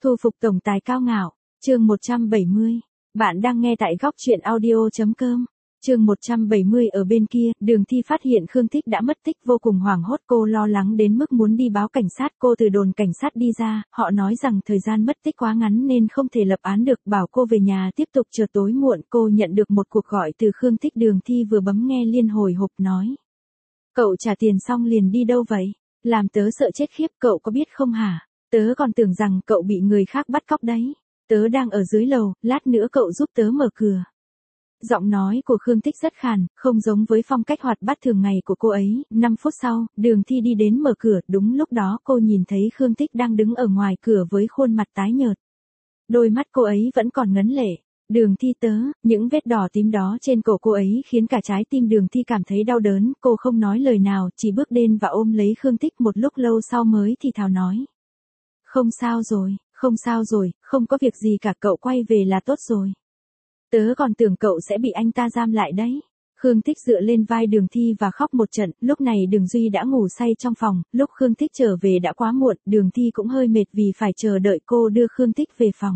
Thu phục tổng tài cao ngạo, chương 170. Bạn đang nghe tại góc truyện audio.com. Chương 170 ở bên kia, Đường Thi phát hiện Khương Thích đã mất tích, vô cùng hoảng hốt, cô lo lắng đến mức muốn đi báo cảnh sát. Cô từ đồn cảnh sát đi ra, họ nói rằng thời gian mất tích quá ngắn nên không thể lập án được, bảo cô về nhà tiếp tục chờ tối muộn. Cô nhận được một cuộc gọi từ Khương Thích, Đường Thi vừa bấm nghe liên hồi hộp nói: "Cậu trả tiền xong liền đi đâu vậy? Làm tớ sợ chết khiếp, cậu có biết không hả? Tớ còn tưởng rằng cậu bị người khác bắt cóc đấy. Tớ đang ở dưới lầu, lát nữa cậu giúp tớ mở cửa." Giọng nói của Khương Thích rất khàn, không giống với phong cách hoạt bát thường ngày của cô ấy. 5 phút sau, Đường Thi đi đến mở cửa, đúng lúc đó cô nhìn thấy Khương Thích đang đứng ở ngoài cửa với khuôn mặt tái nhợt. Đôi mắt cô ấy vẫn còn ngấn lệ. "Đường Thi tớ." Những vết đỏ tím đó trên cổ cô ấy khiến cả trái tim Đường Thi cảm thấy đau đớn. Cô không nói lời nào, chỉ bước đến và ôm lấy Khương Thích, một lúc lâu sau mới thì thào nói: "Không sao rồi, không sao rồi, không có việc gì cả, cậu quay về là tốt rồi. Tớ còn tưởng cậu sẽ bị anh ta giam lại đấy." Khương Thích dựa lên vai Đường Thi và khóc một trận. Lúc này Đường Duy đã ngủ say trong phòng, lúc Khương Thích trở về đã quá muộn, Đường Thi cũng hơi mệt vì phải chờ đợi cô đưa Khương Thích về phòng.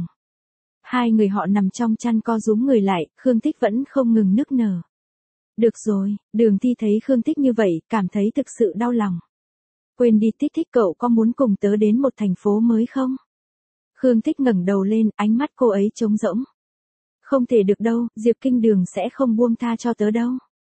Hai người họ nằm trong chăn co rúm người lại, Khương Thích vẫn không ngừng nức nở. "Được rồi." Đường Thi thấy Khương Thích như vậy, cảm thấy thực sự đau lòng. "Quên đi Thích Thích, cậu có muốn cùng tớ đến một thành phố mới không?" Khương Thích ngẩng đầu lên, ánh mắt cô ấy trống rỗng. "Không thể được đâu, Diệp Kinh Đường sẽ không buông tha cho tớ đâu.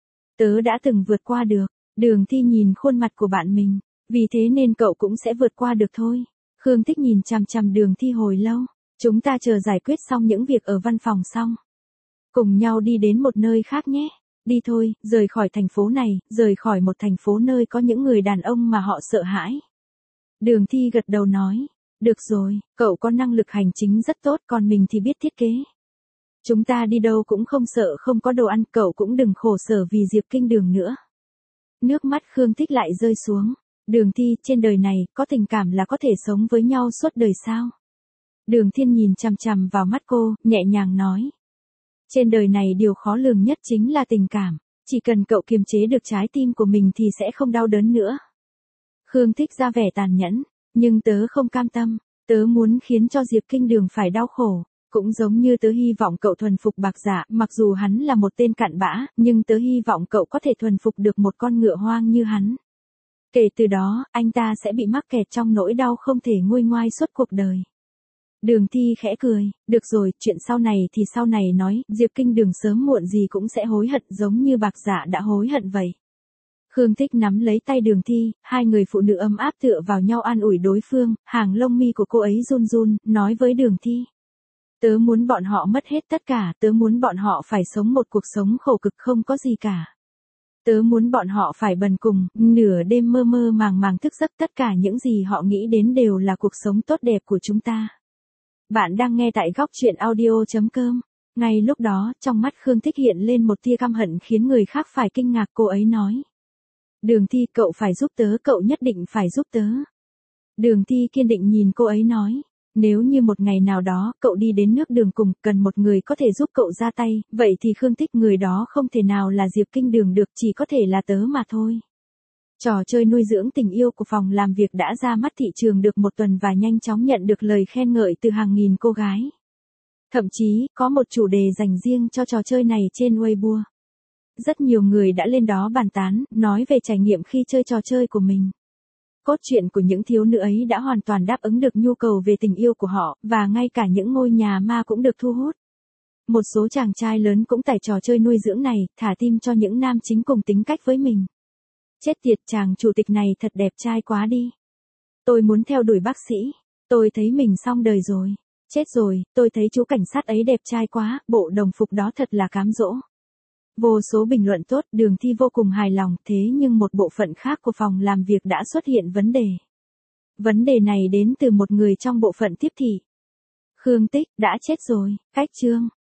Tớ đã từng vượt qua được." Đường Thi nhìn khuôn mặt của bạn mình. "Vì thế nên cậu cũng sẽ vượt qua được thôi." Khương Thích nhìn chằm chằm Đường Thi hồi lâu. "Chúng ta chờ giải quyết xong những việc ở văn phòng xong, cùng nhau đi đến một nơi khác nhé. Đi thôi, rời khỏi thành phố này, rời khỏi một thành phố nơi có những người đàn ông mà họ sợ hãi." Đường Thi gật đầu nói: "Được rồi, cậu có năng lực hành chính rất tốt, còn mình thì biết thiết kế. Chúng ta đi đâu cũng không sợ không có đồ ăn, cậu cũng đừng khổ sở vì Diệp Kinh Đường nữa." Nước mắt Khương Thích lại rơi xuống. "Đường Thi, trên đời này, có tình cảm là có thể sống với nhau suốt đời sao?" Đường Thiên nhìn chằm chằm vào mắt cô, nhẹ nhàng nói: "Trên đời này điều khó lường nhất chính là tình cảm. Chỉ cần cậu kiềm chế được trái tim của mình thì sẽ không đau đớn nữa." Khương Thích ra vẻ tàn nhẫn: "Nhưng tớ không cam tâm, tớ muốn khiến cho Diệp Kinh Đường phải đau khổ. Cũng giống như tớ hy vọng cậu thuần phục Bạc Dạ, mặc dù hắn là một tên cặn bã, nhưng tớ hy vọng cậu có thể thuần phục được một con ngựa hoang như hắn. Kể từ đó, anh ta sẽ bị mắc kẹt trong nỗi đau không thể nguôi ngoai suốt cuộc đời." Đường Thi khẽ cười: "Được rồi, chuyện sau này thì sau này nói, Diệp Kinh Đường sớm muộn gì cũng sẽ hối hận giống như Bạc Dạ đã hối hận vậy." Khương Thích nắm lấy tay Đường Thi, hai người phụ nữ ấm áp tựa vào nhau an ủi đối phương, hàng lông mi của cô ấy run run, nói với Đường Thi: "Tớ muốn bọn họ mất hết tất cả, tớ muốn bọn họ phải sống một cuộc sống khổ cực không có gì cả. Tớ muốn bọn họ phải bần cùng, nửa đêm mơ mơ màng màng thức giấc, tất cả những gì họ nghĩ đến đều là cuộc sống tốt đẹp của chúng ta." Bạn đang nghe tại góc truyện audio.com. Ngay lúc đó, trong mắt Khương Thích hiện lên một tia căm hận khiến người khác phải kinh ngạc. Cô ấy nói: "Đường Thi, cậu phải giúp tớ, cậu nhất định phải giúp tớ." Đường Thi kiên định nhìn cô ấy nói: "Nếu như một ngày nào đó, cậu đi đến nước đường cùng, cần một người có thể giúp cậu ra tay, vậy thì Khương Thích, người đó không thể nào là Diệp Kinh Đường được, chỉ có thể là tớ mà thôi." Trò chơi nuôi dưỡng tình yêu của phòng làm việc đã ra mắt thị trường được một tuần và nhanh chóng nhận được lời khen ngợi từ hàng nghìn cô gái. Thậm chí, có một chủ đề dành riêng cho trò chơi này trên Weibo. Rất nhiều người đã lên đó bàn tán, nói về trải nghiệm khi chơi trò chơi của mình. Cốt truyện của những thiếu nữ ấy đã hoàn toàn đáp ứng được nhu cầu về tình yêu của họ, và ngay cả những ngôi nhà ma cũng được thu hút. Một số chàng trai lớn cũng tải trò chơi nuôi dưỡng này, thả tim cho những nam chính cùng tính cách với mình. Chết tiệt, chàng chủ tịch này thật đẹp trai quá đi. Tôi muốn theo đuổi bác sĩ. Tôi thấy mình xong đời rồi. Chết rồi, tôi thấy chú cảnh sát ấy đẹp trai quá, bộ đồng phục đó thật là cám dỗ. Vô số bình luận tốt, Đường Thi vô cùng hài lòng, thế nhưng một bộ phận khác của phòng làm việc đã xuất hiện vấn đề. Vấn đề này đến từ một người trong bộ phận tiếp thị. Khương Tích, đã chết rồi, cách chương.